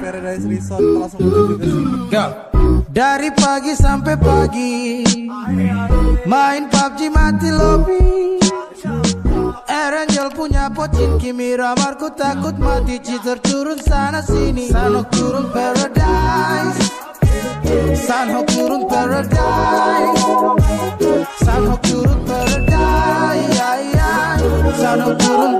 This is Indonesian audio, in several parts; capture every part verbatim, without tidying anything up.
Paradise Resort langsung menuju ke sini. Dari pagi sampai pagi main P U B G mati lobby. Erangel punya pocin, Kimi ramarku takut mati. Cheater turun sana sini. Sanok turun Paradise, Sanok turun Paradise, Sanok turun Paradise, Sanok turun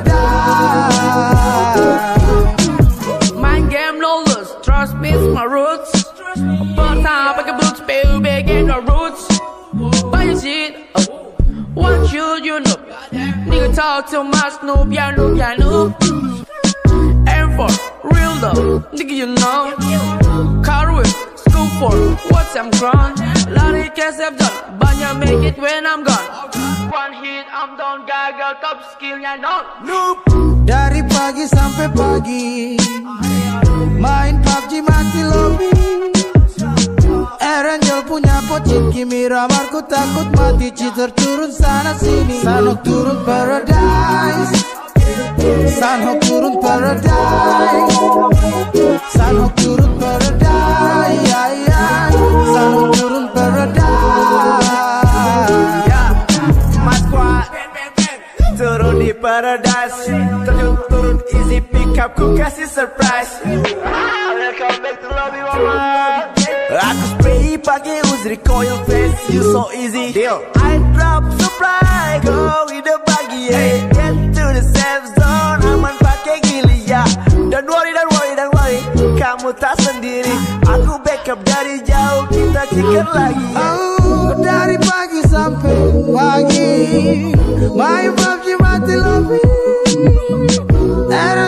Paradise. Main game no lose, trust me it's my roots. First time I can boots, baby, get no roots. Buy your shit, oh. What should you know? Nigga talk too much, noob, yeah, noob, yeah, noob. Aim for real though, nigga you know. Car with school for what's I'm grown. Lari cash I've done, banyak make it when I'm gone. One hit I'm done, gagal top skillnya non. Noob. Dari pagi sampai pagi main P U B G mati lobby. Erangel punya pocin, Kimi ramarku takut mati. Cheater turun sana sini. Sanok turun Paradise, Sanok turun Paradise, Sanok turun Paradise, Sanok turun Paradise. Ya, Mas Squad turun di Paradise. Terjun turun easy pick up, ku kasih surprise. Welcome back to lobby mama. Aku spray pakai Uzri coil face, you so easy. Deal. I drop supply, go with the buggy, yeah. Get to the safe zone, aman pakai gili ya. Don't worry, don't worry, don't worry, kamu tak sendiri. Aku backup dari jauh, kita chicken lagi. Oh, dari pagi sampai pagi main P U B G mati lobby. Era